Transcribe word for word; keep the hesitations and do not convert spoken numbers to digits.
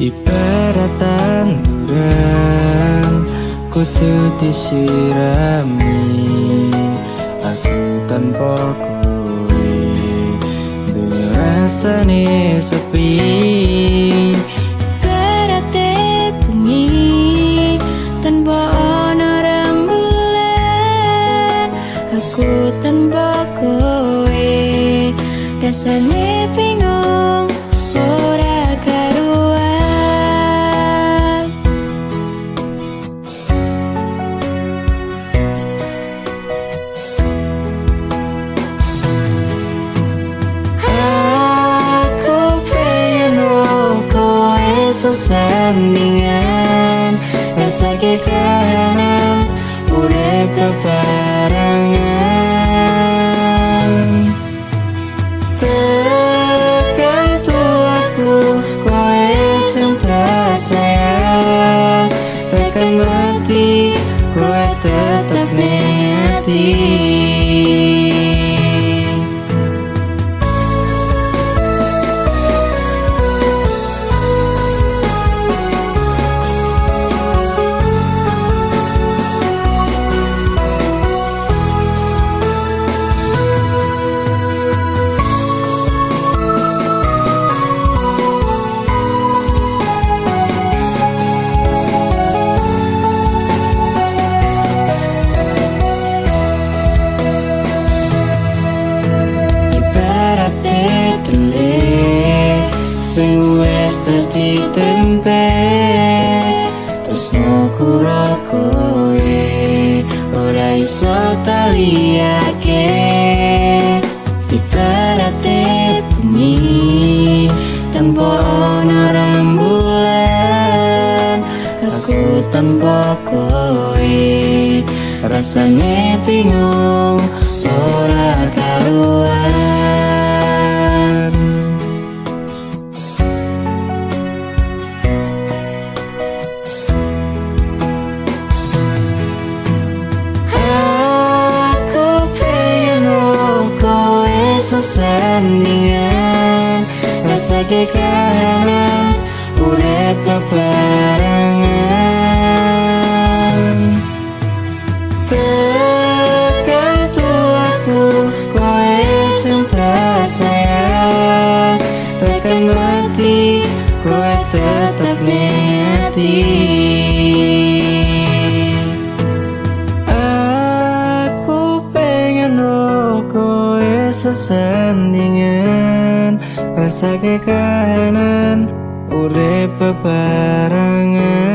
Ibarat tanduran kudu disirami, aku tanpa kowe rasane sepi. Ibarate bumi tanpa ana rembulan, aku tanpa kowe rasane bingung ora karuan. Sesandingan rasa kekahanan urip bebarengan. Tekan tuaku kowe sing tersayang, tekan mati kowe tetap mati. Sing wis dadi tempe tresno karo kowe ora iso taliyake. Ibarate bumi tanpa ana rembulan, aku tanpa kowe rasane bingung ora karuan. Sesandingan rasa kekahanan urip bebarengan. Tekan tuaku kowe sing tersayang, tekan mati kowe tetap mati. Sesandingan rasa kekahanan urip bebarengan.